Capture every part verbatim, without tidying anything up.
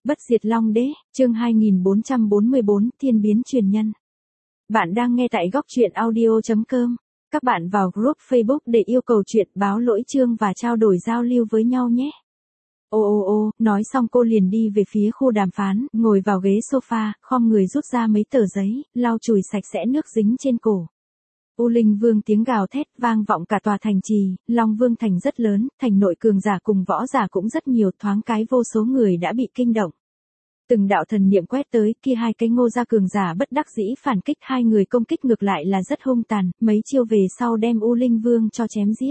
Bất diệt Long Đế, chương hai nghìn bốn trăm bốn mươi bốn, Thiên biến truyền nhân. Bạn đang nghe tại góc truyện audio chấm com. Các bạn vào group Facebook để yêu cầu chuyện, báo lỗi chương và trao đổi giao lưu với nhau nhé. Ô ô ô, nói xong cô liền đi về phía khu đàm phán, ngồi vào ghế sofa, khom người rút ra mấy tờ giấy, lau chùi sạch sẽ nước dính trên cổ. U Linh Vương tiếng gào thét vang vọng cả tòa thành trì, Long Vương thành rất lớn, thành nội cường giả cùng võ giả cũng rất nhiều, thoáng cái vô số người đã bị kinh động. Từng đạo thần niệm quét tới, kia hai cái Ngô gia cường giả bất đắc dĩ phản kích, hai người công kích ngược lại là rất hung tàn, mấy chiêu về sau đem U Linh Vương cho chém giết.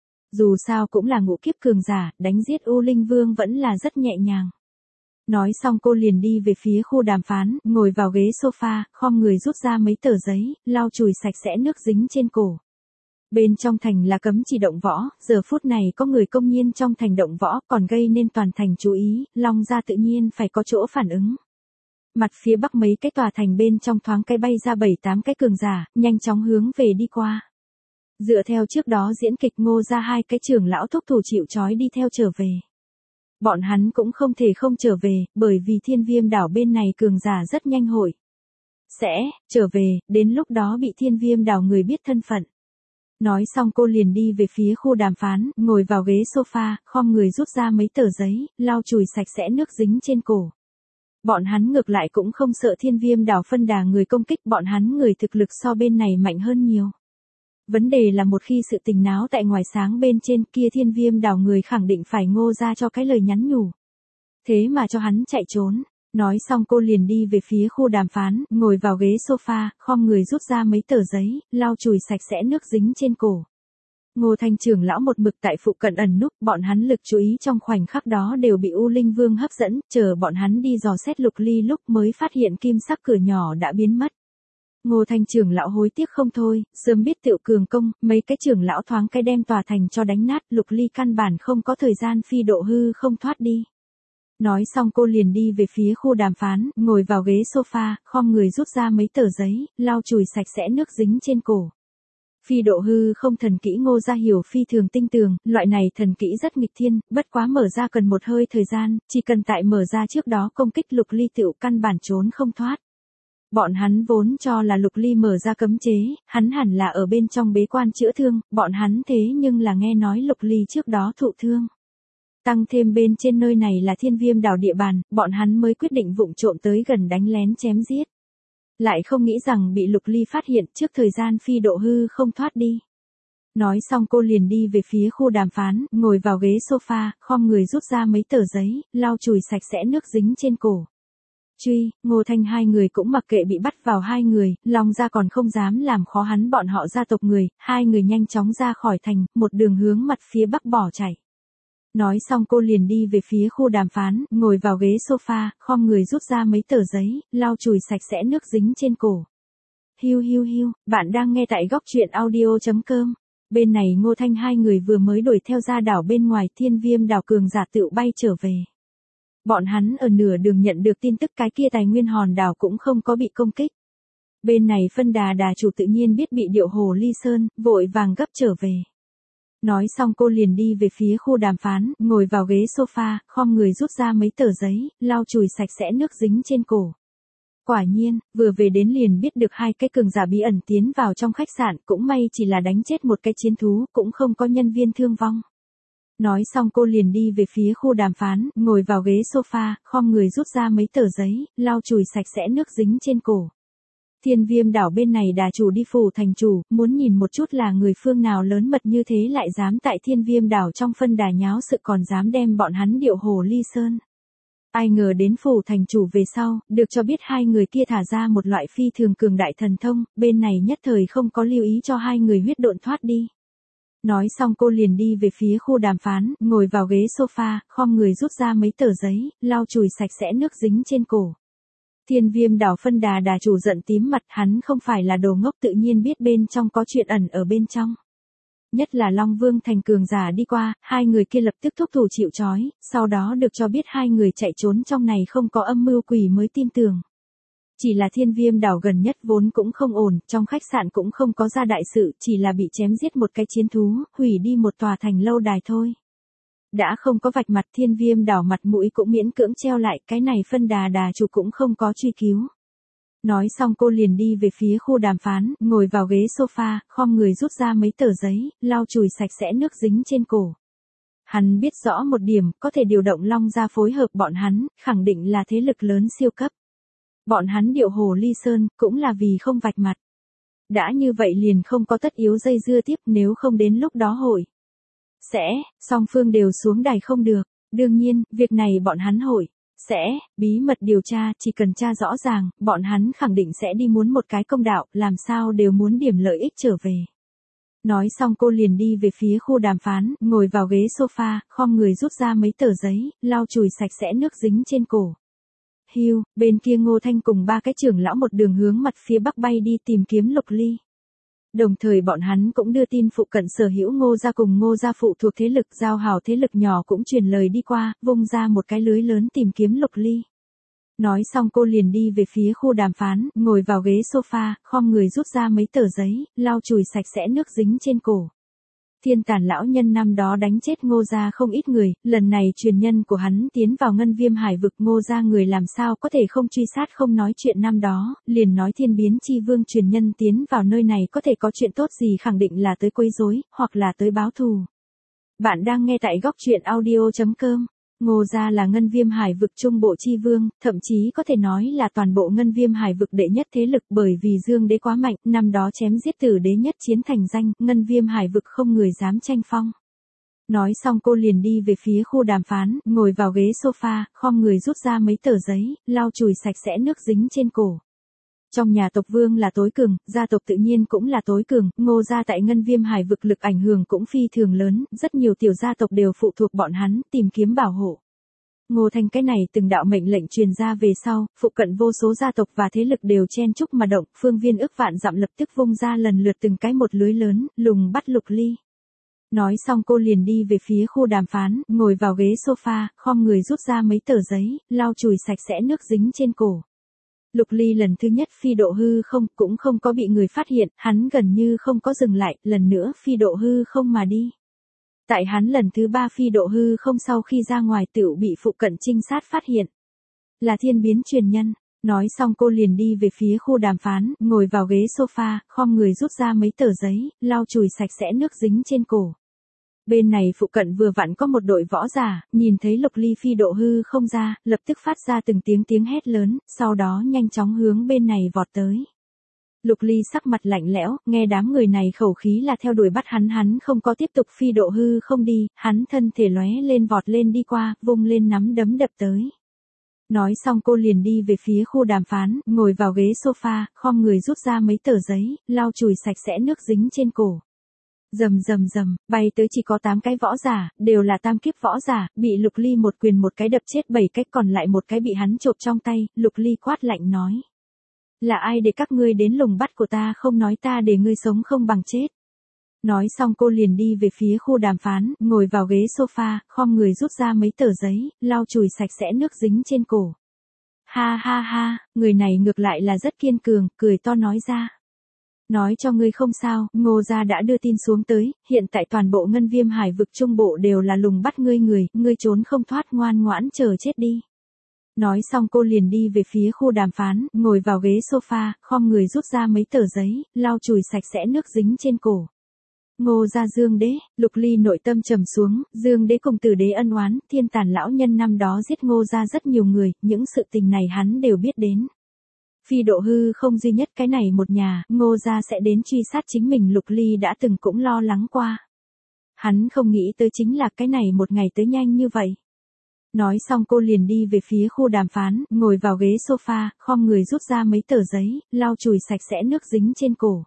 Dù sao cũng là ngũ kiếp cường giả, đánh giết U Linh Vương vẫn là rất nhẹ nhàng. Nói xong cô liền đi về phía khu đàm phán, ngồi vào ghế sofa, khom người rút ra mấy tờ giấy, lau chùi sạch sẽ nước dính trên cổ. Bên trong thành là cấm chỉ động võ, giờ phút này có người công nhiên trong thành động võ, còn gây nên toàn thành chú ý, Long gia tự nhiên phải có chỗ phản ứng. Mặt phía bắc mấy cái tòa thành bên trong thoáng cái bay ra bảy tám cái cường giả, nhanh chóng hướng về đi qua. Dựa theo trước đó diễn kịch, Ngô gia hai cái trưởng lão thúc thủ chịu trói đi theo trở về. Bọn hắn cũng không thể không trở về, bởi vì Thiên Viêm đảo bên này cường giả rất nhanh hội. Sẽ, trở về, đến lúc đó bị Thiên Viêm đảo người biết thân phận. Nói xong cô liền đi về phía khu đàm phán, ngồi vào ghế sofa, khom người rút ra mấy tờ giấy, lau chùi sạch sẽ nước dính trên cổ. Bọn hắn ngược lại cũng không sợ Thiên Viêm đảo phân đà người công kích, bọn hắn người thực lực so bên này mạnh hơn nhiều. Vấn đề là một khi sự tình náo tại ngoài sáng bên trên kia, Thiên Viêm đảo người khẳng định phải Ngô ra cho cái lời nhắn nhủ. Thế mà cho hắn chạy trốn. Nói xong cô liền đi về phía khu đàm phán, ngồi vào ghế sofa, khom người rút ra mấy tờ giấy, lau chùi sạch sẽ nước dính trên cổ. Ngô Thanh trưởng lão một mực tại phụ cận ẩn núp, bọn hắn lực chú ý trong khoảnh khắc đó đều bị U Linh Vương hấp dẫn, chờ bọn hắn đi dò xét Lục Ly lúc mới phát hiện kim sắc cửa nhỏ đã biến mất. Ngô Thanh trưởng lão hối tiếc không thôi, sớm biết Tiểu cường công, mấy cái trưởng lão thoáng cái đem tòa thành cho đánh nát, Lục Ly căn bản không có thời gian phi độ hư không thoát đi. Nói xong cô liền đi về phía khu đàm phán, ngồi vào ghế sofa, khom người rút ra mấy tờ giấy, lau chùi sạch sẽ nước dính trên cổ. Phi độ hư không thần kỹ Ngô gia hiểu phi thường tinh tường, loại này thần kỹ rất nghịch thiên, bất quá mở ra cần một hơi thời gian, chỉ cần tại mở ra trước đó công kích Lục Ly Tiểu căn bản trốn không thoát. Bọn hắn vốn cho là Lục Ly mở ra cấm chế, hắn hẳn là ở bên trong bế quan chữa thương, bọn hắn thế nhưng là nghe nói Lục Ly trước đó thụ thương. Tăng thêm bên trên nơi này là Thiên Viêm đảo địa bàn, bọn hắn mới quyết định vụng trộm tới gần đánh lén chém giết. Lại không nghĩ rằng bị Lục Ly phát hiện trước thời gian phi độ hư không thoát đi. Nói xong cô liền đi về phía khu đàm phán, ngồi vào ghế sofa, khom người rút ra mấy tờ giấy, lau chùi sạch sẽ nước dính trên cổ. Truy, Ngô Thanh hai người cũng mặc kệ bị bắt vào hai người, Long gia còn không dám làm khó hắn bọn họ gia tộc người, hai người nhanh chóng ra khỏi thành, một đường hướng mặt phía bắc bỏ chạy. Nói xong cô liền đi về phía khu đàm phán, ngồi vào ghế sofa, khom người rút ra mấy tờ giấy, lau chùi sạch sẽ nước dính trên cổ. Hiu hiu hiu, bạn đang nghe tại góc truyện audio chấm com. Bên này Ngô Thanh hai người vừa mới đuổi theo ra đảo bên ngoài, Thiên Viêm đảo cường giả tựu bay trở về. Bọn hắn ở nửa đường nhận được tin tức cái kia tài nguyên hòn đảo cũng không có bị công kích. Bên này phân đà đà chủ tự nhiên biết bị điệu hồ ly sơn, vội vàng gấp trở về. Nói xong cô liền đi về phía khu đàm phán, ngồi vào ghế sofa, khom người rút ra mấy tờ giấy, lau chùi sạch sẽ nước dính trên cổ. Quả nhiên, vừa về đến liền biết được hai cái cường giả bí ẩn tiến vào trong khách sạn, cũng may chỉ là đánh chết một cái chiến thú, cũng không có nhân viên thương vong. Nói xong cô liền đi về phía khu đàm phán, ngồi vào ghế sofa, khom người rút ra mấy tờ giấy, lau chùi sạch sẽ nước dính trên cổ. Thiên Viêm đảo bên này đà chủ đi phủ thành chủ, muốn nhìn một chút là người phương nào lớn mật như thế lại dám tại Thiên Viêm đảo trong phân đà nháo sự, còn dám đem bọn hắn điệu hồ ly sơn. Ai ngờ đến phủ thành chủ về sau, được cho biết hai người kia thả ra một loại phi thường cường đại thần thông, bên này nhất thời không có lưu ý cho hai người huyết độn thoát đi. Nói xong cô liền đi về phía khu đàm phán, ngồi vào ghế sofa, khom người rút ra mấy tờ giấy, lau chùi sạch sẽ nước dính trên cổ. Thiên Viêm đảo phân đà đà chủ giận tím mặt, hắn không phải là đồ ngốc, tự nhiên biết bên trong có chuyện ẩn ở bên trong. Nhất là Long Vương thành cường giả đi qua, hai người kia lập tức thúc thủ chịu trói, sau đó được cho biết hai người chạy trốn trong này không có âm mưu quỷ mới tin tưởng. Chỉ là Thiên Viêm đảo gần nhất vốn cũng không ổn, trong khách sạn cũng không có ra đại sự, chỉ là bị chém giết một cái chiến thú, hủy đi một tòa thành lâu đài thôi. Đã không có vạch mặt, Thiên Viêm đảo mặt mũi cũng miễn cưỡng treo lại, cái này phân đà đà chủ cũng không có truy cứu. Nói xong cô liền đi về phía khu đàm phán, ngồi vào ghế sofa, khom người rút ra mấy tờ giấy, lau chùi sạch sẽ nước dính trên cổ. Hắn biết rõ một điểm, có thể điều động Long gia phối hợp bọn hắn, khẳng định là thế lực lớn siêu cấp. Bọn hắn điệu Hồ Ly Sơn, cũng là vì không vạch mặt. Đã như vậy liền không có tất yếu dây dưa tiếp, nếu không đến lúc đó hội. Sẽ, song phương đều xuống đài không được. Đương nhiên, việc này bọn hắn hội. Sẽ, bí mật điều tra, chỉ cần tra rõ ràng, bọn hắn khẳng định sẽ đi muốn một cái công đạo, làm sao đều muốn điểm lợi ích trở về. Nói xong cô liền đi về phía khu đàm phán, ngồi vào ghế sofa, khom người rút ra mấy tờ giấy, lau chùi sạch sẽ nước dính trên cổ. Hiu, bên kia Ngô Thanh cùng ba cái trưởng lão một đường hướng mặt phía bắc bay đi tìm kiếm Lục Ly. Đồng thời bọn hắn cũng đưa tin phụ cận sở hữu Ngô gia cùng Ngô gia phụ thuộc thế lực giao hảo thế lực nhỏ cũng truyền lời đi qua, vung ra một cái lưới lớn tìm kiếm Lục Ly. Nói xong cô liền đi về phía khu đàm phán, ngồi vào ghế sofa, khom người rút ra mấy tờ giấy, lau chùi sạch sẽ nước dính trên cổ. Thiên Tản lão nhân năm đó đánh chết Ngô gia không ít người, lần này truyền nhân của hắn tiến vào Ngân Viêm Hải vực, Ngô gia người làm sao có thể không truy sát không nói chuyện năm đó, liền nói Thiên Biến Chi Vương truyền nhân tiến vào nơi này có thể có chuyện tốt gì, khẳng định là tới quấy rối, hoặc là tới báo thù. Bạn đang nghe tại góc truyện audio chấm com. Ngô gia là Ngân Viêm Hải vực trung bộ chi vương, thậm chí có thể nói là toàn bộ Ngân Viêm Hải vực đệ nhất thế lực, bởi vì Dương Đế quá mạnh, năm đó chém giết Tử Đế nhất chiến thành danh, Ngân Viêm Hải vực không người dám tranh phong. Nói xong cô liền đi về phía khu đàm phán, ngồi vào ghế sofa, khom người rút ra mấy tờ giấy, lau chùi sạch sẽ nước dính trên cổ. Trong nhà tộc vương là tối cường, gia tộc tự nhiên cũng là tối cường, Ngô gia tại Ngân Viêm Hải vực lực ảnh hưởng cũng phi thường lớn, rất nhiều tiểu gia tộc đều phụ thuộc bọn hắn, tìm kiếm bảo hộ. Ngô Thanh cái này từng đạo mệnh lệnh truyền ra về sau, phụ cận vô số gia tộc và thế lực đều chen chúc mà động, phương viên ức vạn dặm lập tức vung ra lần lượt từng cái một lưới lớn, lùng bắt Lục Ly. Nói xong cô liền đi về phía khu đàm phán, ngồi vào ghế sofa, khom người rút ra mấy tờ giấy, lau chùi sạch sẽ nước dính trên cổ. Lục Ly lần thứ nhất phi độ hư không, cũng không có bị người phát hiện, hắn gần như không có dừng lại, lần nữa phi độ hư không mà đi. Tại hắn lần thứ ba phi độ hư không sau khi ra ngoài tựu bị phụ cận trinh sát phát hiện. Là Thiên Biến truyền nhân. Nói xong cô liền đi về phía khu đàm phán, ngồi vào ghế sofa, khom người rút ra mấy tờ giấy, lau chùi sạch sẽ nước dính trên cổ. Bên này phụ cận vừa vặn có một đội võ giả, nhìn thấy Lục Ly phi độ hư không ra, lập tức phát ra từng tiếng tiếng hét lớn, sau đó nhanh chóng hướng bên này vọt tới. Lục Ly sắc mặt lạnh lẽo, nghe đám người này khẩu khí là theo đuổi bắt hắn, hắn không có tiếp tục phi độ hư không đi, hắn thân thể lóe lên vọt lên đi qua, vung lên nắm đấm đập tới. Nói xong cô liền đi về phía khu đàm phán, ngồi vào ghế sofa, khom người rút ra mấy tờ giấy, lau chùi sạch sẽ nước dính trên cổ. Rầm rầm rầm, bay tới chỉ có tám cái võ giả, đều là tam kiếp võ giả, bị Lục Ly một quyền một cái đập chết bảy cái, còn lại một cái bị hắn chộp trong tay, Lục Ly quát lạnh nói. Là ai để các ngươi đến lùng bắt của ta, không nói ta để ngươi sống không bằng chết. Nói xong cô liền đi về phía khu đàm phán, ngồi vào ghế sofa, khom người rút ra mấy tờ giấy, lau chùi sạch sẽ nước dính trên cổ. Ha ha ha, người này ngược lại là rất kiên cường, cười to nói ra. Nói cho ngươi không sao, Ngô gia đã đưa tin xuống tới, hiện tại toàn bộ Ngân Viêm Hải vực trung bộ đều là lùng bắt ngươi người, ngươi trốn không thoát, ngoan ngoãn chờ chết đi. Nói xong cô liền đi về phía khu đàm phán, ngồi vào ghế sofa, khom người rút ra mấy tờ giấy, lau chùi sạch sẽ nước dính trên cổ. Ngô gia Dương Đế, Lục Ly nội tâm trầm xuống, Dương Đế cùng Tử Đế ân oán, Thiên Tản lão nhân năm đó giết Ngô gia rất nhiều người, những sự tình này hắn đều biết đến. Phi độ hư không duy nhất cái này một nhà, Ngô gia sẽ đến truy sát chính mình, Lục Ly đã từng cũng lo lắng qua. Hắn không nghĩ tới chính là cái này một ngày tới nhanh như vậy. Nói xong cô liền đi về phía khu đàm phán, ngồi vào ghế sofa, khom người rút ra mấy tờ giấy, lau chùi sạch sẽ nước dính trên cổ.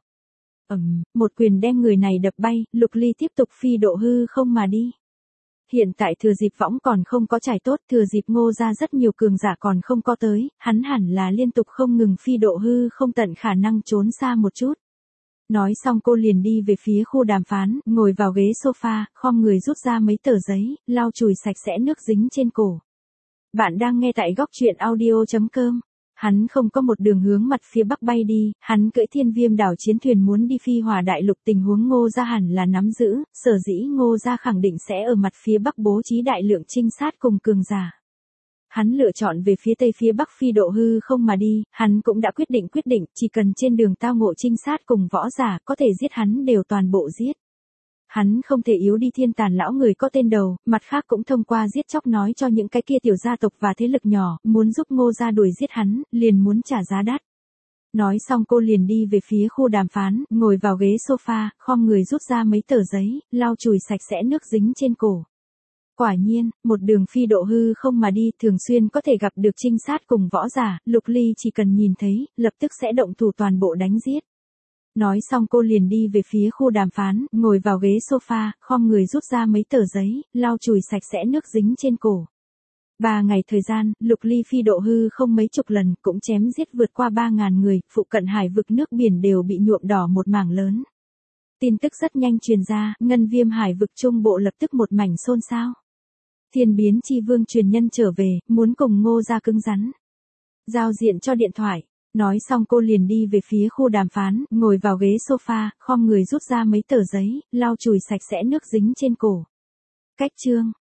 Ầm, một quyền đem người này đập bay, Lục Ly tiếp tục phi độ hư không mà đi. Hiện tại thừa dịp võng còn không có trải tốt, thừa dịp Ngô gia rất nhiều cường giả còn không có tới, hắn hẳn là liên tục không ngừng phi độ hư không, tận khả năng trốn xa một chút. Nói xong cô liền đi về phía khu đàm phán, ngồi vào ghế sofa, khom người rút ra mấy tờ giấy, lau chùi sạch sẽ nước dính trên cổ. Bạn đang nghe tại góc truyện audio chấm com. Hắn không có một đường hướng mặt phía bắc bay đi, hắn cưỡi thiên viêm đảo chiến thuyền muốn đi phi hỏa đại lục, tình huống Ngô gia hẳn là nắm giữ, sở dĩ Ngô gia khẳng định sẽ ở mặt phía bắc bố trí đại lượng trinh sát cùng cường giả. Hắn lựa chọn về phía tây phía bắc phi độ hư không mà đi, hắn cũng đã quyết định quyết định, chỉ cần trên đường tao ngộ trinh sát cùng võ giả, có thể giết hắn đều toàn bộ giết. Hắn không thể yếu đi thiên tàn lão người có tên đầu, mặt khác cũng thông qua giết chóc nói cho những cái kia tiểu gia tộc và thế lực nhỏ, muốn giúp Ngô gia đuổi giết hắn, liền muốn trả giá đắt. Nói xong cô liền đi về phía khu đàm phán, ngồi vào ghế sofa, khom người rút ra mấy tờ giấy, lau chùi sạch sẽ nước dính trên cổ. Quả nhiên, một đường phi độ hư không mà đi, thường xuyên có thể gặp được trinh sát cùng võ giả, Lục Ly chỉ cần nhìn thấy, lập tức sẽ động thủ toàn bộ đánh giết. Nói xong cô liền đi về phía khu đàm phán, ngồi vào ghế sofa, khom người rút ra mấy tờ giấy, lau chùi sạch sẽ nước dính trên cổ. Ba ngày thời gian, Lục Ly phi độ hư không mấy chục lần, cũng chém giết vượt qua ba ngàn người, phụ cận hải vực nước biển đều bị nhuộm đỏ một mảng lớn. Tin tức rất nhanh truyền ra, ngân viêm hải vực trung bộ lập tức một mảnh xôn xao. Thiên biến chi vương truyền nhân trở về, muốn cùng Ngô gia cứng rắn. Giao diện cho điện thoại. Nói xong cô liền đi về phía khu đàm phán, ngồi vào ghế sofa, khom người rút ra mấy tờ giấy, lau chùi sạch sẽ nước dính trên cổ. Cách chương